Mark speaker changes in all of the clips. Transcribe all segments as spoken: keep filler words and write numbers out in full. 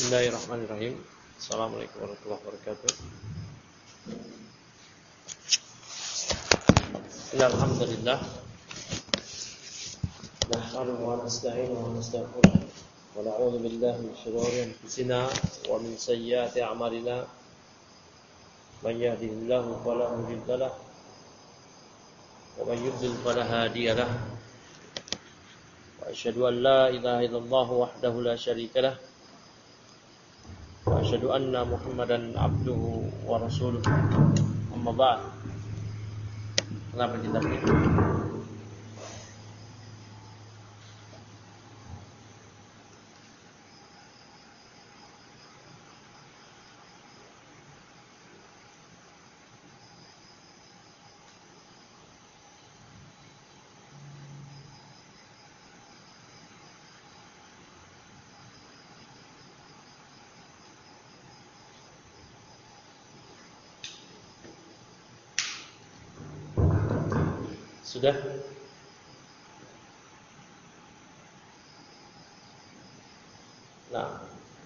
Speaker 1: Bismillahirrahmanirrahim. Assalamualaikum warahmatullahi wabarakatuh. Alhamdulillah. Nahmaduhu wa nasta'inuhu wa nastaghfiruh wa na'udzu billahi min shururi anfusina wa min sayyiati a'malina. Man yahdihillahu fala mudilla lahu wa man yudlil fala hadiya lahu. Wa asyhadu an la ilaha illallah wahdahu la syarika lahu. Wa asyhadu anna Muhammadan abduhu wa rasuluh. Amma ba'd. Kenapa kita begitu? Sudah? Nah.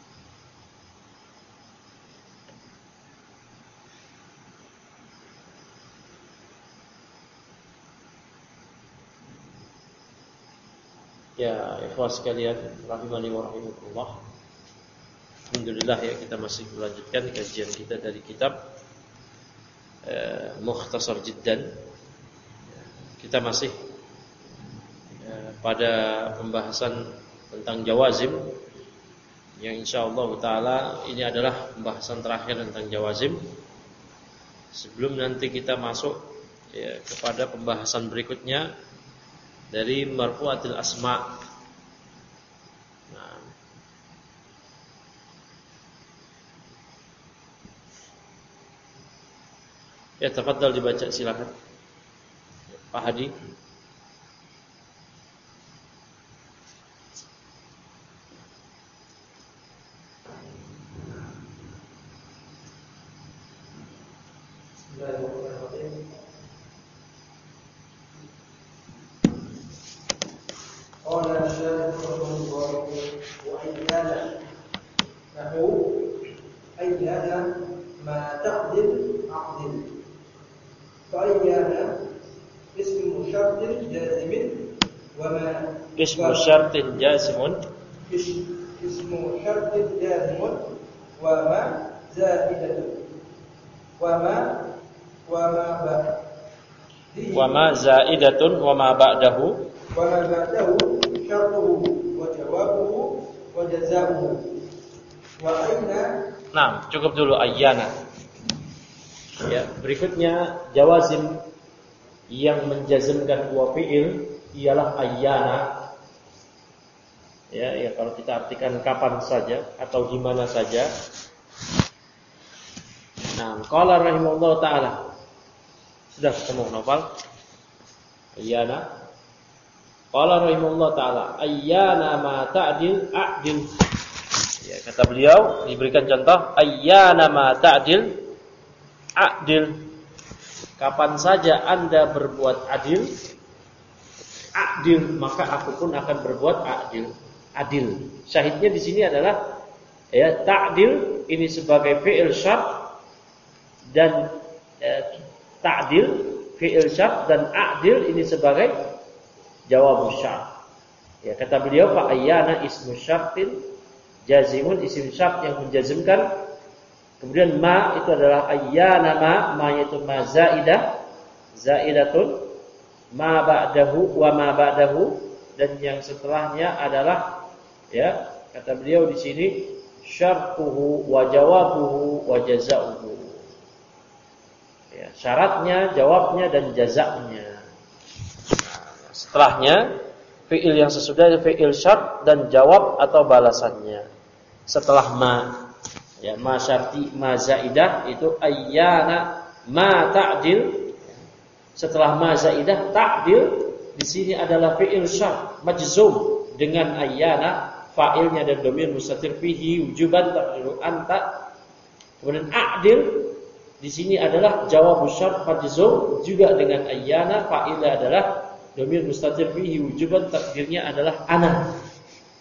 Speaker 1: Ya, ikhwas sekalian, rahimani wa rahimakumullah. Alhamdulillah ya, kita masih melanjutkan kajian kita dari kitab eh, Mukhtasar Jiddan. Kita masih ya, pada pembahasan tentang jawazim, yang insyaallah taala ini adalah pembahasan terakhir tentang jawazim. Sebelum nanti kita masuk ya, kepada pembahasan berikutnya dari marfu'atil asma. Nah, ya, tafadhal dibaca silakan. Pak Hadi.
Speaker 2: Bismillahirrahmanirrahim. Qala syarih rahimahullah wa ayyana nahu ayyana ma taqdil aqdil fa ayyana ismu syartin jazimin wa ma
Speaker 1: Ismu syartin jazimun
Speaker 2: ismu syartin jazimun wa ma zaidatun wa ma wa ma ba
Speaker 1: wa ma zaidatun wa ma ba'dahu
Speaker 2: wa ma ba'dahu syartuhu wa jawabuhu wa jazaohu wa aina.
Speaker 1: Nah, cukup dulu ayyana. Ya, berikutnya jawazim yang menjazmkan dua fi'il ialah ayyana. Ya, ya kalau kita artikan kapan saja atau di mana saja. Nah, qala rahimahullah taala. Sudah ketemu Nopal? Ayyana. Qala rahimahullah taala, ayyana ma ta'dil a'dil. Ya, kata beliau diberikan contoh ayyana ma ta'dil a'dil. Kapan saja Anda berbuat adil, adil, maka aku pun akan berbuat adil. Adil. Syahidnya di sini adalah ya, ta'dil ini sebagai fi'il syart dan ya, ta'dil fi'il syart dan adil ini sebagai jawab syart. Ya, kata beliau fa ayyana ismu syartin jazimun, isim syart yang menjazmkan. Kemudian ma itu adalah ayyana ma, ma itu ma zaidah, zaidatun, ma ba'dahu wa ma ba'dahu, dan yang setelahnya adalah ya, kata beliau di sini syartuhu wa jawabuhu wa jazaohu. Ya, syaratnya, jawabnya dan jazaknya. Nah, setelahnya fi'il yang sesudah fi'il syart dan jawab atau balasannya. Setelah ma ya, ma syarti ma zaidah itu ayyana ma ta'dil. Setelah ma zaidah ta'dil di sini adalah fi'il syart majzum dengan ayyana, fa'ilnya dan dhamir mustatir fihi wujuban taqdiru anta. Kemudian a'dil di sini adalah jawab syart majzum juga dengan ayyana, fa'ilnya adalah dhamir mustatir fihi wujuban, takdirnya adalah ana.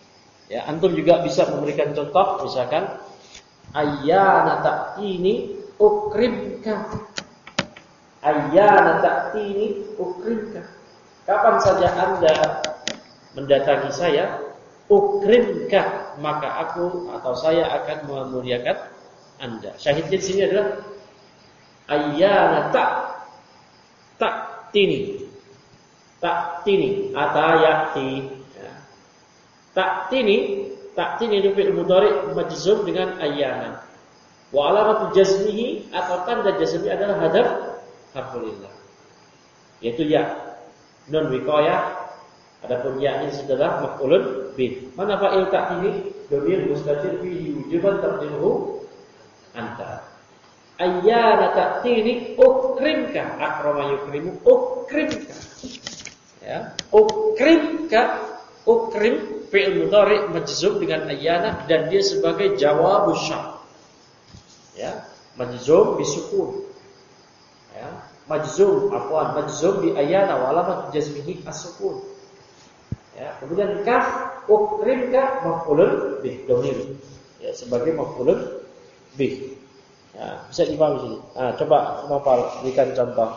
Speaker 1: Ya, antum juga bisa memberikan contoh, misalkan ayyana ta'tini ukrimka. Ayyana ta'tini ukrimka. Kapan saja Anda mendatangi saya, ukrimka, maka aku atau saya akan memuliakan Anda. Syahidnya di sini adalah ayyana ta ta'tini. Ta'tini atayati. Ya. Ta'tini, ta'tini itu fi'il mudhari' majzum dengan ayyana. Wa alamatu jazmihi atau tanda jazmi adalah hadaf harfulillah. Yaitu ya. Nun wiqayah. Adapun ya ini adalah maf'ulun bih. Mana fa'il ta'tini? Dhamir mustatir fihi wujuban taqdiruhu anta. Ayyana ta'tini ukrimka. Akrama yukrimu ukrimka. Ya, ukrimka, ukrim fi'il mudhari' majzum dengan ayyana dan dia sebagai jawabus syart. Ya, majzum bisukun. Ya, majzum afwan majzum bi ayyana wa alamat jazmihi as-sukun. Ya, kemudian kaf ukrimka maf'ulun bih dhamir. Ya, sebagai maf'ulun bih. Ya, bisa dipahami sini. Nah, coba Nopal berikan contoh.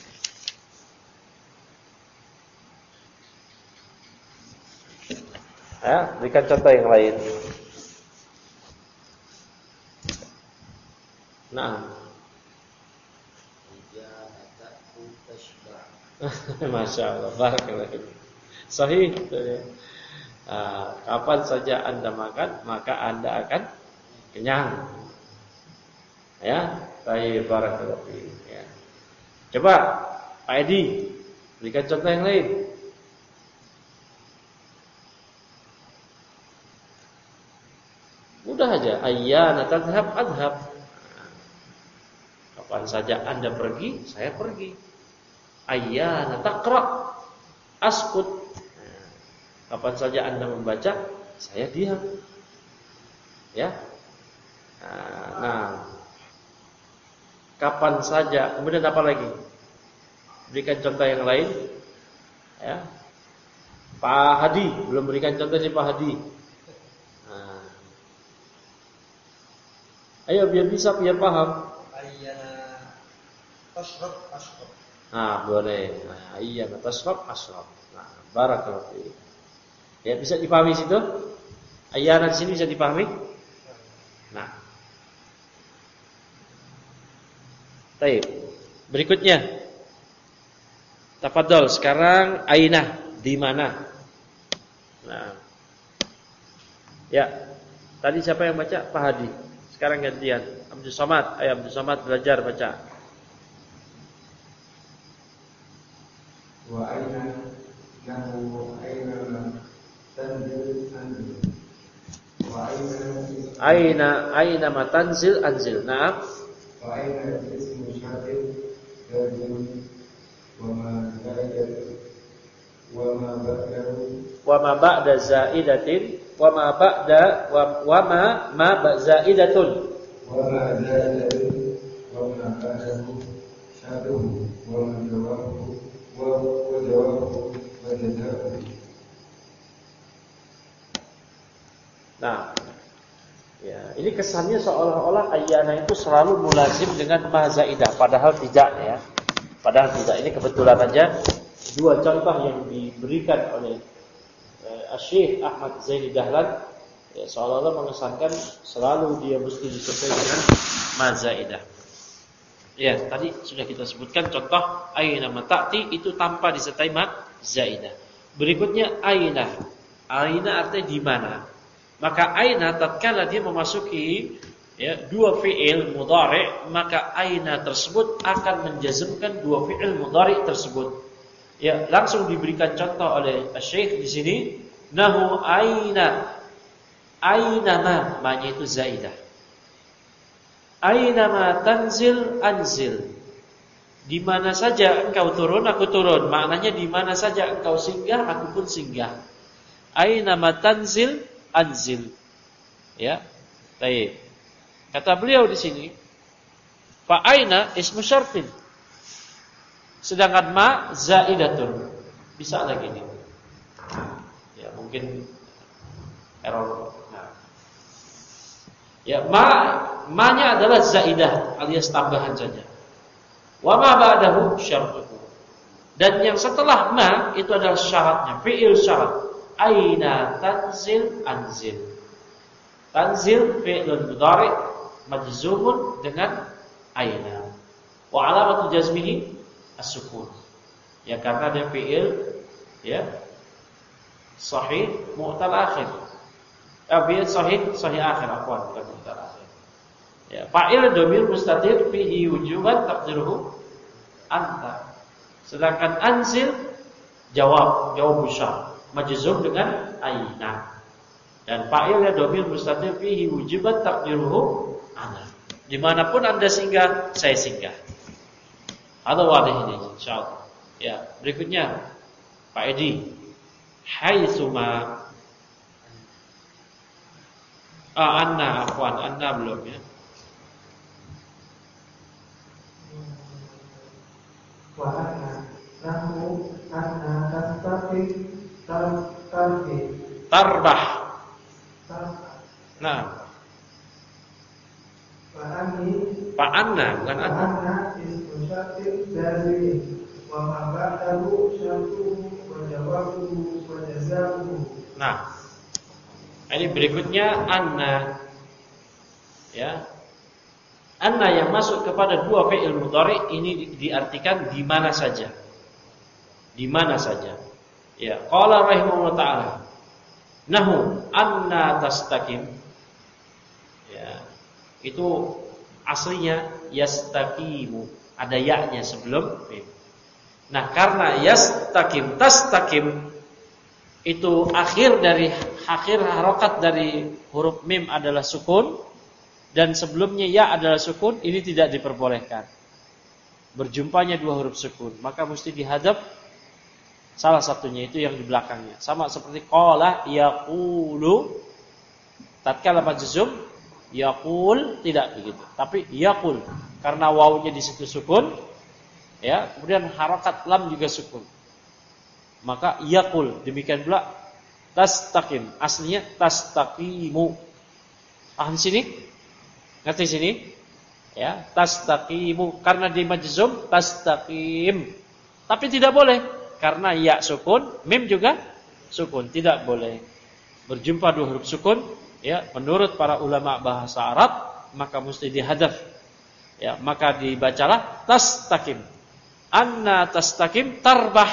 Speaker 1: Ya, berikan contoh yang lain. Nah. Masya Allah, barakallahu. Sahih. Nah, kapan saja Anda makan, maka Anda akan kenyang. Ya, baik, barakallahu. Ya. Coba Pak Edi berikan contoh yang lain. Mudah aja. Ayyana tadhhab adhab. Kapan saja Anda pergi, saya pergi. Ayyana taqra askut. Kapan saja Anda membaca, saya diam. Ya. Nah, kapan saja, kemudian apa lagi? Berikan contoh yang lain. Ya. Pak Hadi belum berikan contoh nih Pak Hadi. Nah. Ayo biar bisa, biar paham.
Speaker 2: Ayyana tashrab ashrab.
Speaker 1: Nah, boleh. Nah, ayyana tashrab ashrab. Nah, barakallahu fiik. Ya, bisa dipahami situ? Ayyana di sini bisa dipahami? Nah. Baik. Berikutnya. Tafadhol, sekarang aina di mana? Nah. Ya. Tadi siapa yang baca? Pak Hadi. Sekarang gantian. Abdul Somad. Ayo Abdul Somad belajar baca.
Speaker 3: Wa aina nahu aina tanzil anzil. Wa aina
Speaker 1: Aina aina matanzil anzil. Naam.
Speaker 3: wa aina ismu syartin lazim wa ma zaidat wa ma ba'dahu
Speaker 1: Wa ma ba'da zaidatin wa ma ba'da wa, wa ma ma ba zaidatun.
Speaker 3: wa ma zaidatun wa ma ba'dahu syartuhu wa ma jawabuhu wa wa jawabuhu wa jazaa'uhu.
Speaker 1: Nah, ya, ini kesannya seolah-olah ayyana itu selalu mulazim dengan ma zaidah, padahal tidak ya. Padahal tidak. Ini kebetulan aja dua contoh yang diberikan oleh eh, Syekh Ahmad Zaini Dahlan ya, seolah-olah mengesankan selalu dia mesti disertai dengan ma zaidah. Ya, tadi sudah kita sebutkan contoh aina mata'ti itu tanpa disertai ma zaidah. Berikutnya aina. Aina artinya di mana? Maka aina tatkala dia memasuki ya dua fi'il mudhari', maka aina tersebut akan menjazmkan dua fi'il mudhari' tersebut. Ya, langsung diberikan contoh oleh Syekh di sini, nahu aina. Aina ma, ma-nya itu zaidah. Aina ma tanzil anzil. Di mana saja engkau turun, aku turun. Maknanya di mana saja engkau singgah, aku pun singgah. Aina ma tanzil anzil. Ya. Baik. Kata beliau di sini, fa aina ismu syartin. Sedangkan ma zaidatun. Bisa lagi nih. Ya, mungkin error. Nah. Ya, ma ma-nya adalah zaidah alias tambahan saja. Wa ma ba'dahu syartuhu. Dan yang setelah ma itu adalah syaratnya, fi'il syarat. Aina tanzil anzil. Tanzil fi'lun mudhari' majzumun dengan aina. Wa alamatu jazmihi as-sukun. Ya karena dia fi'il ya sahih mu'tal akhir. Eh, fi'il sahih sahih akhir afwan bukan mu'tal akhir. Ya, fa'il dhamir mustatir fihi wujuban taqdiruhu anta. Sedangkan anzil jawab jawab syar majzum dengan aina. Dan fa'ilnya dhamir mustatir fihi wujuban taqdiruhu ana. Dimanapun Anda singgah, saya singgah. Ada wadah ini insyaallah. Ya, berikutnya Pak Edi. Haitsuma ah anna afwan, anna belum ya.
Speaker 4: Wa anna nahu anna tastaqi tarfi
Speaker 1: Tarbah.
Speaker 4: tarbah.
Speaker 1: Nah,
Speaker 4: Wa anni
Speaker 1: Pak Anna bukan
Speaker 4: wa
Speaker 1: Anna.
Speaker 4: anna ismu syatir dari wa ma ba'dahu syartuhu wa jawabuhu wa jazaohu.
Speaker 1: Nah, ini berikutnya anna. Ya. Anna yang masuk kepada dua fi'il mudhari ini diartikan di mana saja. Di mana saja. Ya, qala rahimahullah taala. Nahu anna tastaqim. Ya. Itu aslinya yastaqimu, ada ya-nya sebelum mim. Nah, karena yastaqim tastaqim itu akhir dari akhir harokat dari huruf mim adalah sukun dan sebelumnya ya adalah sukun, ini tidak diperbolehkan. Berjumpanya dua huruf sukun, maka mesti dihadap salah satunya itu yang di belakangnya. Sama seperti qala yaqulu, tatkala majzum yaqul tidak begitu, tapi yaqul karena wawunya di situ sukun, ya, kemudian harokat lam juga sukun. Maka yaqul, demikian pula tastaqim, aslinya tastaqimu. Ah di sini? Ngerti sini? Ya, tastaqimu karena di majzum tastaqim. Tapi tidak boleh karena ya sukun, mim juga sukun, tidak boleh. Berjumpa dua huruf sukun, ya, menurut para ulama bahasa Arab maka mesti dihadaf. Ya, maka dibacalah tastaqim. Anna tastaqim tarbah.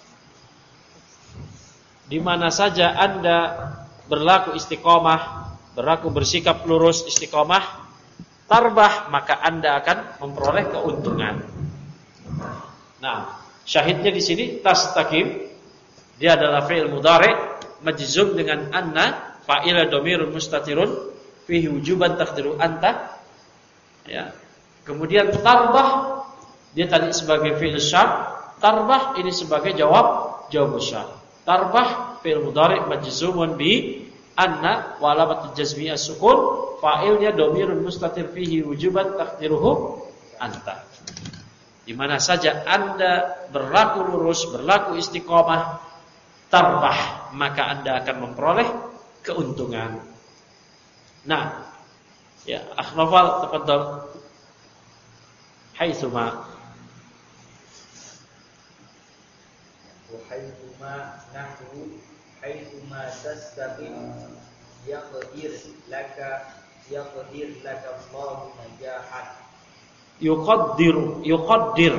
Speaker 1: Di mana saja Anda berlaku istiqomah, berlaku bersikap lurus istiqomah, tarbah, maka Anda akan memperoleh keuntungan. Nah, syahidnya di sini tastaqim, dia adalah fi'il mudhari' majzum dengan anna, fa'ila dhamirun mustatirun fihi wujuban taqdiru anta. Ya. Kemudian tarbah, dia tadi sebagai fi'il syart, tarbah ini sebagai jawab jawab syart. Tarbah fi'il mudhari' majzumun bi anna wa alamat jazmi as-sukun, fa'ilnya dhamirun mustatir fihi wujuban taqdiruhu anta. Di mana saja Anda berlaku lurus, berlaku istiqomah, tarbah, maka Anda akan memperoleh keuntungan. Nah, ya, akh Nawfal tafadhal. Haitsuma
Speaker 2: وحيثما نحو حيثما تستقيم يقدر لك يقدر لك الله نجاحا.
Speaker 1: yuqaddir yuqaddir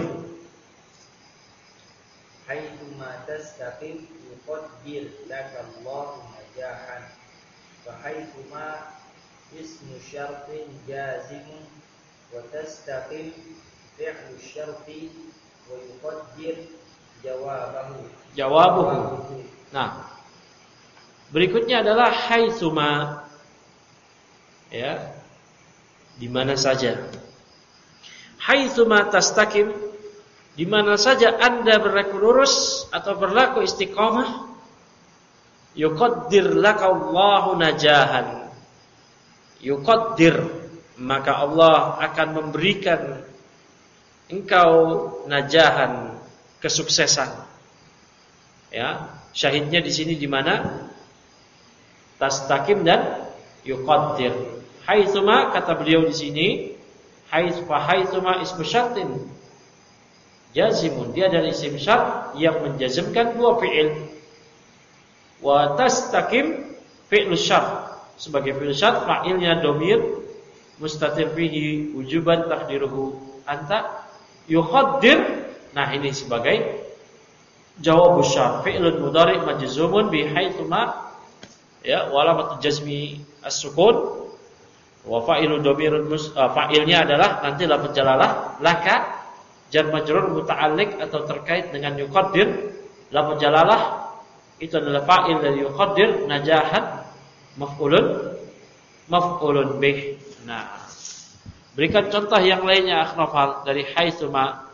Speaker 2: حيثما تستقيم يقدر لك الله نجاحا. فحيثما اسم شرط جازم وتستقيم فعل الشرط ويقدر jawabahu.
Speaker 1: jawabuhu. Nah, berikutnya adalah haitsuma. Ya. Di mana saja. Haitsuma tastaqim, di mana saja Anda berlaku lurus atau berlaku istiqamah, yuqaddir lakallahu najahan. Yuqaddir, maka Allah akan memberikan engkau najahan, kesuksesan. Ya, syahidnya di sini di mana? tastaqim dan yuqaddir. Haitsuma kata beliau di sini, haits fa haitsuma ismu syartin jazimun, dia dari isim syart yang menjazmkan dua fi'il. Wa tastaqim fi'lu syart, sebagai fi'il syart fa'ilnya dhamir mustatir fihi wujuban takdiruhu anta. Yuqaddir, nah ini sebagai jawab syart, fi'lun mudhari' majzumun bi haitsuma, ya, walamat jazmi as-sukun. Wa fa'ilu dhamirun mus uh, fa'ilnya adalah nanti lafaz jalalah laka, jar majrur muta'alliq atau terkait dengan yuqaddir. Lafaz jalalah itu adalah fa'il dari yuqaddir, najahan maf'ulun maf'ulun bih. Nah, berikan contoh yang lainnya akhnafal dari haitsuma.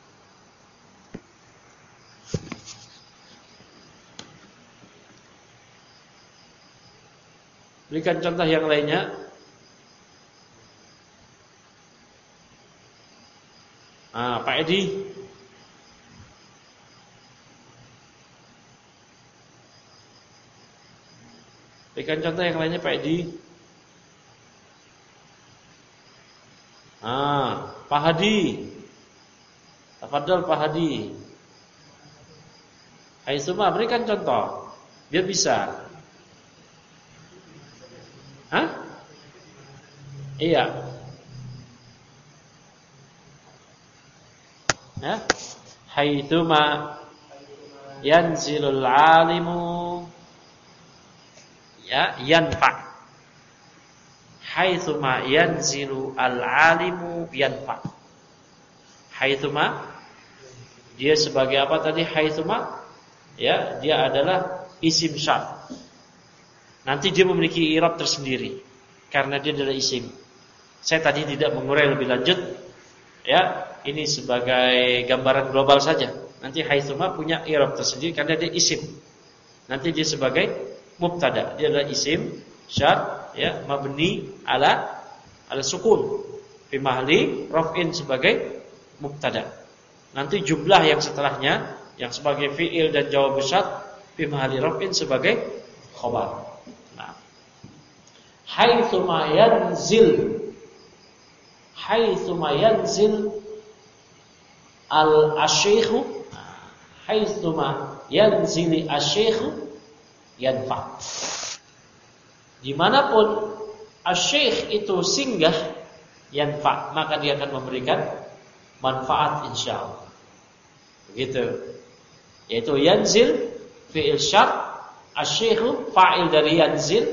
Speaker 1: Berikan contoh yang lainnya. Ah, Pak Edi. Berikan contoh yang lainnya Pak Edi. Ah, Pak Hadi. Tafadhol Pak Hadi. Hai semua, berikan contoh biar bisa. Hah? Iya. Ya, haitsuma yanzilul alimu, ya, yanfa. Haitsuma yanzilu al-alimu yanfa. Haitsuma dia sebagai apa tadi haitsuma? Ya, dia adalah isim syart. Nanti dia memiliki i'rab tersendiri karena dia adalah isim. Saya tadi tidak mengurai lebih lanjut. Ya, ini sebagai gambaran global saja. Nanti haitsuma punya i'rab tersendiri karena dia isim. Nanti dia sebagai mubtada. Dia adalah isim syart, ya, mabni ala ala sukun fi mahalli raf'in sebagai mubtada. Nanti jumlah yang setelahnya yang sebagai fi'il dan jawab syart fi mahalli raf'in sebagai khabar. Nah, haitsuma yanzil, haitsuma yanzil al-asyikhu, haitsuma yanzili asyikhu yanfa. Dimanapun asyikh itu singgah, yanfa, maka dia akan memberikan manfaat insyaallah. Begitu. Yaitu yanzil fi'il syart, asyikhu fa'il dari yanzil,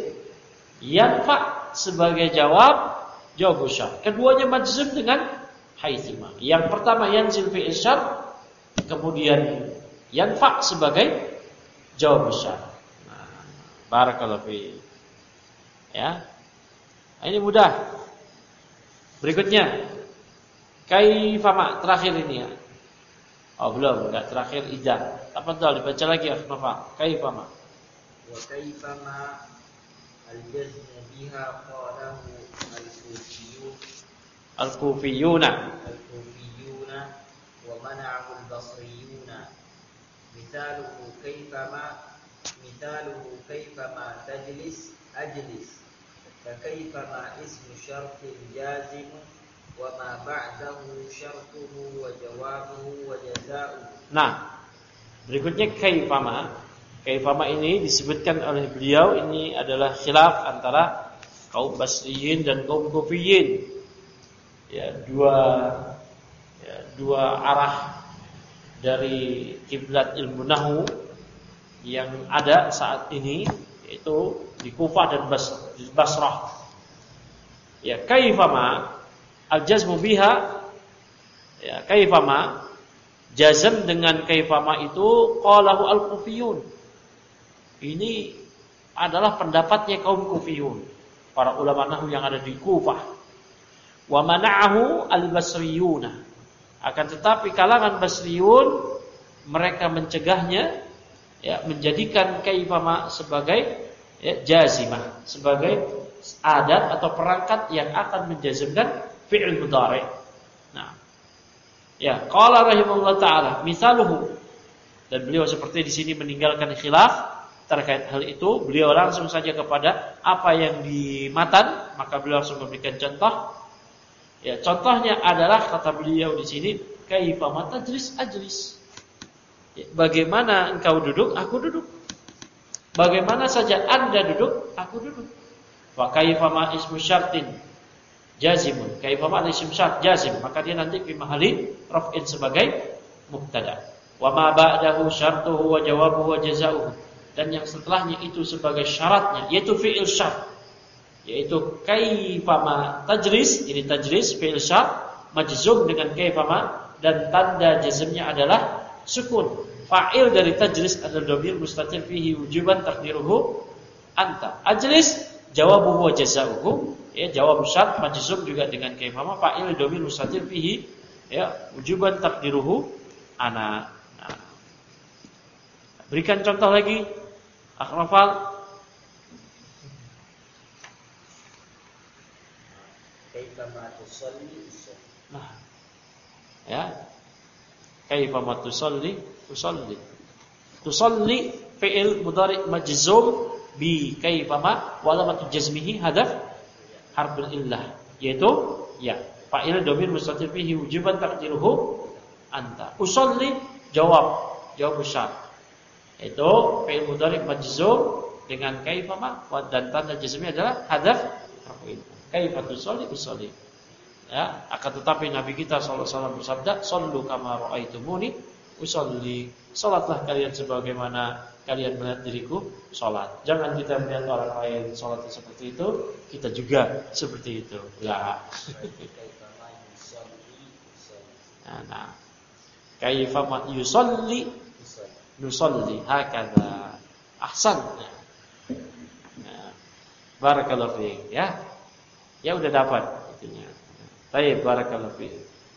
Speaker 1: yanfa sebagai jawab jawab syart. Keduanya majzum dengan haitsuma. Yang pertama yanzil fi'il syart, kemudian yanfa sebagai jawab syart. Nah, barakallahu fi. Ya. Ini mudah. Berikutnya kaifama, terakhir ini ya. Oh, belum, enggak terakhir idza. Tafadhal dibaca lagi akhnafal. Kaifama.
Speaker 2: Wa kaifama al-jazm biha qalahu al-kufiyun
Speaker 1: Al-kufiyuna
Speaker 2: al-kufiyuna wa mana'ahu al-basriyuna. Mithaluhu kaifama mithaluhu kaifama tajlis ajlis. Kakaifama ismu syartin jazimun wa ma ba'dahu syartuhu wa jawabuhu wa jazaa'uhu.
Speaker 1: Nah, berikutnya kaifama. Kaifama ini disebutkan oleh beliau, ini adalah khilaf antara kaum Basriyin dan kaum Kufiyin. Ya, dua ya, dua arah dari kiblat ilmu nahwu yang ada saat ini, yaitu di Kufah dan Basrah. Ya, kaifama al-jazmu biha, ya, kaifama jazm dengan kaifama itu qalahu al-kufiyun. Ini adalah pendapatnya kaum Kufiyun, para ulama nahwu yang ada di Kufah. Wa mana'ahu al-basriyuna. Akan tetapi kalangan Basriyun mereka mencegahnya, ya, menjadikan kaifama sebagai, ya, jazimah, sebagai adat atau perangkat yang akan menjazmkan fi'il mudhari'. Nah, ya, qala rahimahullah taala, misaluhu, dan beliau seperti di sini meninggalkan khilaf terkait hal itu, beliau langsung saja kepada apa yang di matan, maka beliau langsung memberikan contoh. Ya, contohnya adalah kata beliau di sini, kaifa matajlis ajlis. Ya, bagaimana engkau duduk, aku duduk. Bagaimana saja Anda duduk, aku duduk. Wa kaifa ma ismu syartin jazimun. Kaifa ma ismu syart jazim, maka dia nanti fi mahalli raf'in sebagai mubtada. Wa ma ba'dahu syartuhu wa jawabuhu wa jazaohu. Dan yang setelahnya itu sebagai syaratnya, yaitu fi'il syart. Yaitu kaifama tajlis, ini tajlis fi'il syart majzum dengan kaifama, dan tanda jazmnya adalah sukun. Fa'il dari tajlis adalah dhamir mustatir fihi wujuban taqdiruhu anta. Ajlis jawabuhu wa jazaohu, ya, jawab syart majzum juga dengan kaifama, fa'il dhamir mustatir fihi, ya, wujuban taqdiruhu ana. Nah. Berikan contoh lagi, Akhrafal.
Speaker 2: Kaifama tusalli usalli.
Speaker 1: Nah, ya, kaifama tusalli tusalli. Tusalli fi'il mudhari' majzum bi kaifama wa alamatu jazmihi hadaf harful illah, yaitu ya, fa'il dhamir mustatir fihi wujuban taqdiruhu anta. Usalli jawab jawab syart, yaitu fi'il mudhari' majzum dengan kaifama dan tanda jazmnya adalah hadaf harful illah. Kaifa tusalli usalli. Ya, akan tetapi Nabi kita sallallahu alaihi wasallam bersabda, "Shallu kama ra'aitumuni usalli." Salatlah kalian sebagaimana kalian melihat diriku salat. Jangan kita melihat orang lain salat seperti itu, kita juga seperti itu. La. Nah, kaifa ma yusalli nusalli hakadha. Ahsan. Nah, barakallahu fiik, ya. Ya udah dapat itunya. Baik, barakallahu fiik.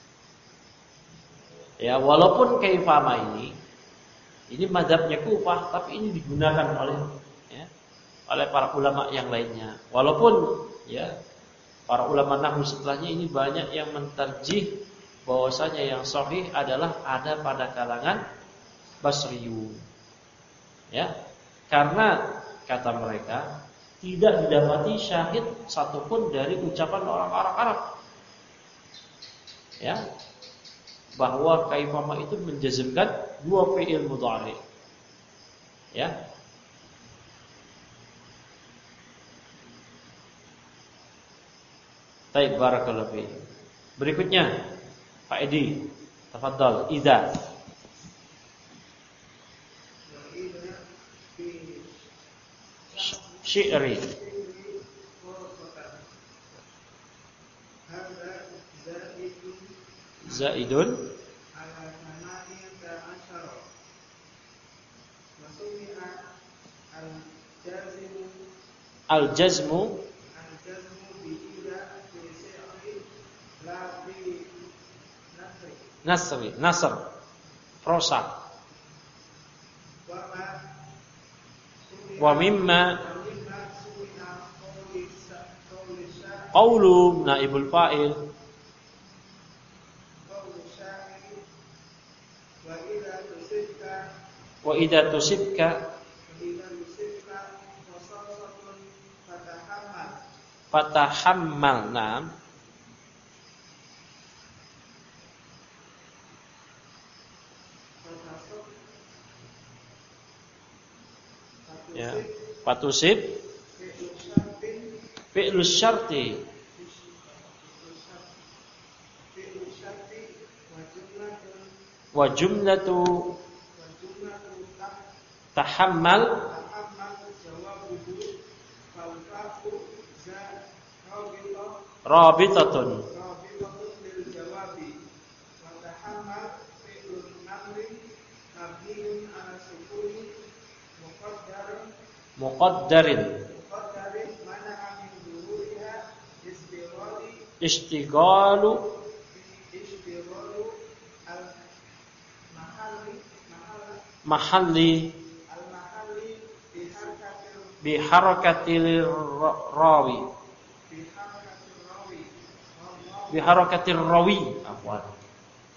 Speaker 1: Ya, walaupun kaifama ini ini mazhabnya Kufah, tapi ini digunakan oleh ya, oleh para ulama yang lainnya. Walaupun ya para ulama nahwu setelahnya ini banyak yang mentarjih bahwasanya yang sahih adalah ada pada kalangan Basriyun. Ya. Karena kata mereka tidak didapati syahid satupun dari ucapan orang-orang Arab, ya, bahwa kaifama itu menjazmkan dua fi'il mudhari', ya. Baik, barakallahu fiik. Berikutnya, Pak Edi, tafadhal, idza. Syi'ri. Zaidun al-jazmu nasri nasr prosa wa mimma qaulu naibul fa'il wa idza tusibka fatahammal. Naam. Ya, fatusib fi'lus syarti wa jumlatu tahammal rabitatun muqaddarin istighalu mahalli bi harakatil rawi bi harakatir rawi afwan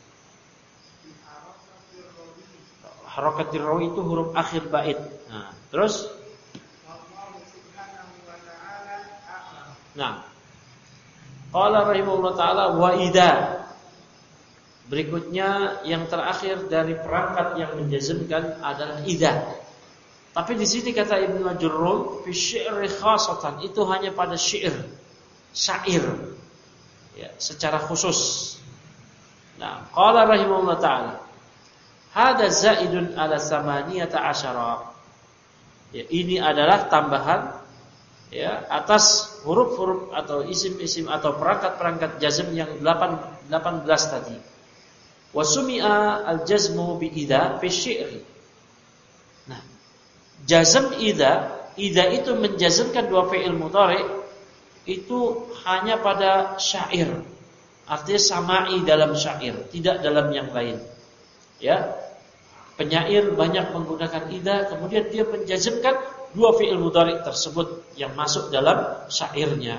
Speaker 1: harakatir rawi itu huruf akhir bait. Nah, Terus
Speaker 4: Wallahu subhanahu wa ta'ala a'lam.
Speaker 1: nah, qala rahimahullah ta'ala wa idza. Berikutnya yang terakhir dari perangkat yang menjazmkan adalah idza. Tapi di sini kata Ibnu Ajurrum fi syi'ri khasatan, itu hanya pada syair, syair. Ya, secara khusus. Nah, qala rahimahullah ta'ala hada zaidun ala samaniyata asyara. Ya, ini adalah tambahan ya atas huruf-huruf atau isim-isim atau perangkat-perangkat jazm yang delapan, delapan belas tadi. Wa sumi'a al-jazmu bi idza fi syi'ri. Nah, jazm idza, idza itu menjazmkan dua fi'il mudhari itu hanya pada syair. Artinya sama'i dalam syair, tidak dalam yang lain. Ya. Penyair banyak menggunakan idza, kemudian dia menjazmkan dua fi'il mudhari tersebut yang masuk dalam syairnya.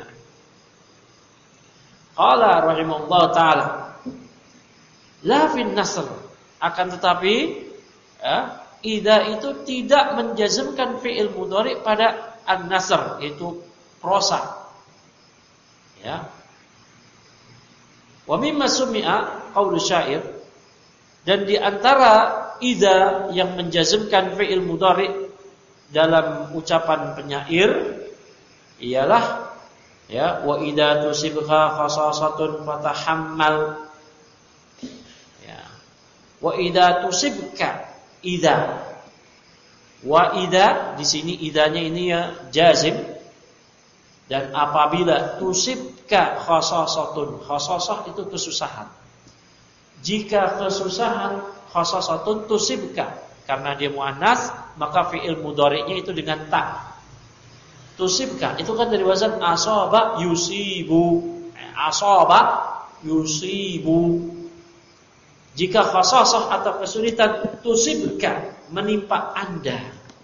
Speaker 1: Qala rahimahullah ta'ala la fin nasr, akan tetapi ya, idza itu tidak menjazmkan fi'il mudhari pada an-nasr, yaitu prosa. Ya. Wa mimma sumi'a qaulu syair, dan di antara idza yang menjazmkan fi'il mudhari dalam ucapan penyair ialah ya wa idza tusibha khasasatun fatahammal. Ya. Wa idza tusibka, idza. Wa idza di sini idzanya ini ya jazim. Dan apabila tusibka khasasatun, khasasah itu kesusahan. Jika kesusahan khasasatun tusibka, karena dia muannas, maka fi'il mudhari'nya itu dengan ta. Tusibka itu kan dari wazan asaba yusibu. Asaba yusibu. Jika khasasah atau kesulitan tusibka, menimpa Anda.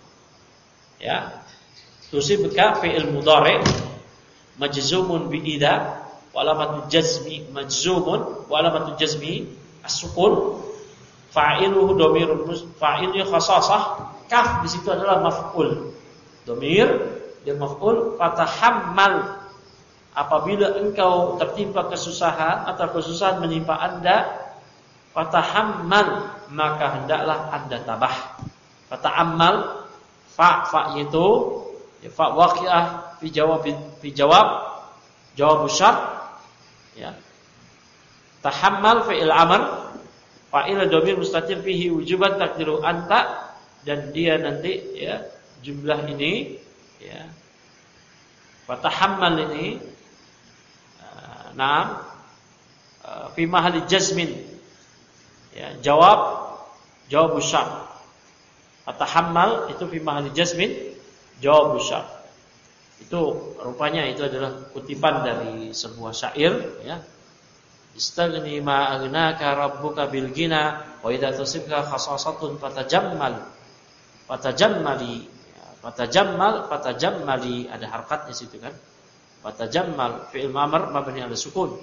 Speaker 1: Ya. Tusibka fi'il mudhari' majzumun bi idza wa alamatu jazmi majzumun wa alamatu jazmi as-sukun. Fa'iluhu dhamirun fa'ilnya khasasah, kaf di situ adalah maf'ul. Dhamir dia maf'ul, fatahammal. Apabila engkau tertimpa kesusahan atau kesusahan menimpa Anda, fatahammal, maka hendaklah Anda tabah. Fata'ammal, fa fa itu ya, fa waqi'ah fi jawab fi jawab jawab syart ya. Tahammal fi'il amr, fa'il dhamir mustatir fihi wujuban takdiru anta, dan dia nanti ya jumlah ini ya fatahammal ini uh, naam uh, fi mahalli jazmin ya jawab jawab syart. Fatahammal itu fi mahalli jazmin jawab syart. Itu rupanya itu adalah kutipan dari sebuah syair ya. Istaghni ma aghnaka rabbuka bil ghina wa idza tusibka khasasatun fatajammal. Fatajammali. Fatajammal, fatajammali, ada harkatnya situ kan. Fatajammal fi'il ma'mur mabni 'ala sukun.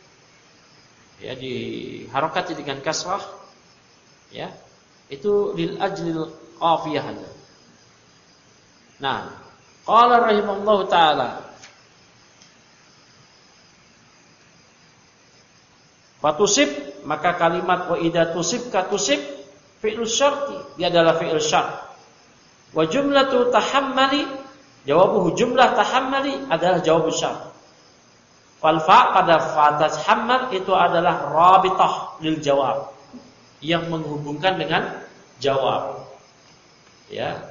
Speaker 1: Ya, di harakati dengan kasrah ya. Itu lil ajlil qafiyah. Nah, qala rahimallahu taala fatusib, maka kalimat wa idza tusibka tusib fi'il syarti, dia adalah fi'il syart. Wa jumlatu tahammali, jawabuhu jumlah tahammali adalah jawab syart. Fal fa pada fatahammal itu adalah rabithah lil jawab, yang menghubungkan dengan jawab. Ya.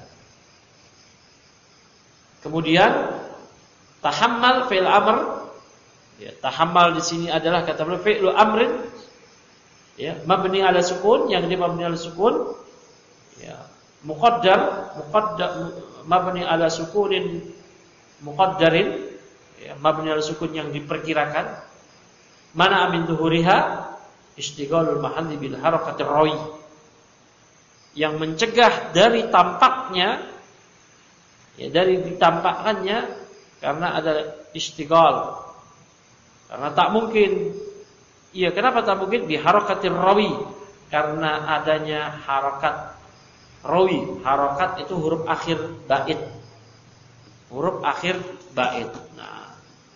Speaker 1: Kemudian tahammal fi'il amr. Ya, tahammal di sini adalah kata beliau fi'lu amrin ya, mabni 'ala sukun, yang dia mabni 'ala sukun ya, muqaddar muqaddar mabni 'ala sukunin muqaddarin ya, mabni 'ala sukun yang diperkirakan. Mana amin zuhuriha istighalul mahalli bil harakatir rawi, yang mencegah dari tampaknya ya, dari ditampakkannya karena ada istighal. Karena tak mungkin, iya kenapa tak mungkin? Di harakatir rawi, karena adanya harakat rawi, harokat itu huruf akhir bait. Huruf akhir bait. Nah.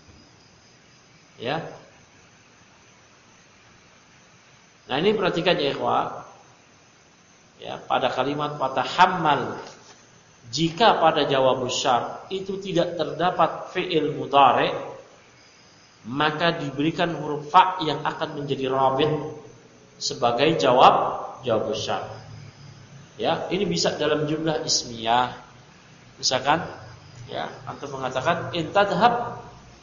Speaker 1: Ya. Nah, ini perhatikan ya ikhwah. Ya, pada kalimat fatahammal, jika pada jawab syart itu tidak terdapat fi'il mudhari, maka diberikan huruf fa yang akan menjadi rabit sebagai jawab jawab syart. Ya, ini bisa dalam jumlah ismiyah. Misalkan, ya, antum mengatakan in tadhhab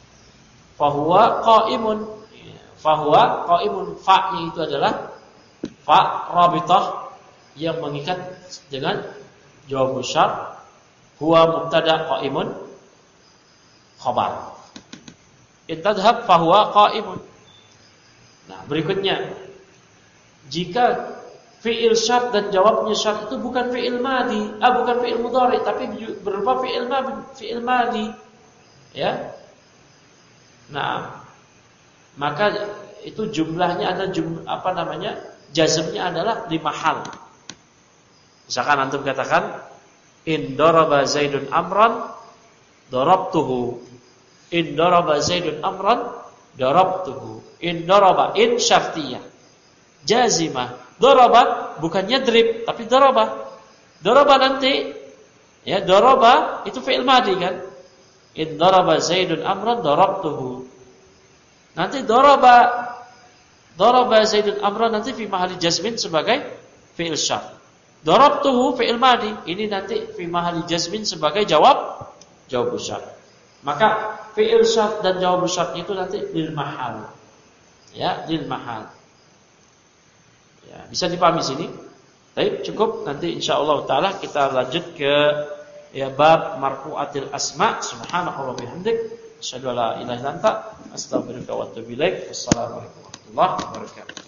Speaker 1: fahuwa qaimun. Fahuwa qaimun, fa-nya itu adalah fa rabithah yang mengikat dengan jawab syart. Huwa mubtada qaimun khabar. In tadhhab fahuwa qaimun. Nah, berikutnya, jika fi'il syart dan jawabnya syart itu bukan fi'il madi, ah bukan fi'il mudhari, tapi berupa fi'il madi, fi'il madi. Ya. Nah, maka itu jumlahnya ada jumlah apa namanya? Jazmnya adalah di mahal. Misalkan antum katakan in daraba Zaidun amran darabtuhu. In daraba Zaidun amran darabtuhu. In daraba in syartiyah. Jazimah. Daraba bukannya drib tapi daraba. Daraba nanti ya daraba itu fi'il madi kan? In daraba Zaidun amran darabtuhu. Nanti daraba daraba Zaidun amran nanti fi mahali jazmin sebagai fi'il syart. Darabtuhu fi'il madi, ini nanti fi mahali jazmin sebagai jawab jawab syart. Maka fi'il syart dan jawab syart itu nanti lil mahal. Ya, lil mahal. Ya, bisa dipahami sini? Baik, cukup. Nanti insyaallah taala kita lanjut ke ya bab marfu'atil asma. Subhanallah bihamdik, asyhadu an la ilaha illa anta, astaghfiruka wa atubu ilaik. Wassalamualaikum warahmatullahi wabarakatuh.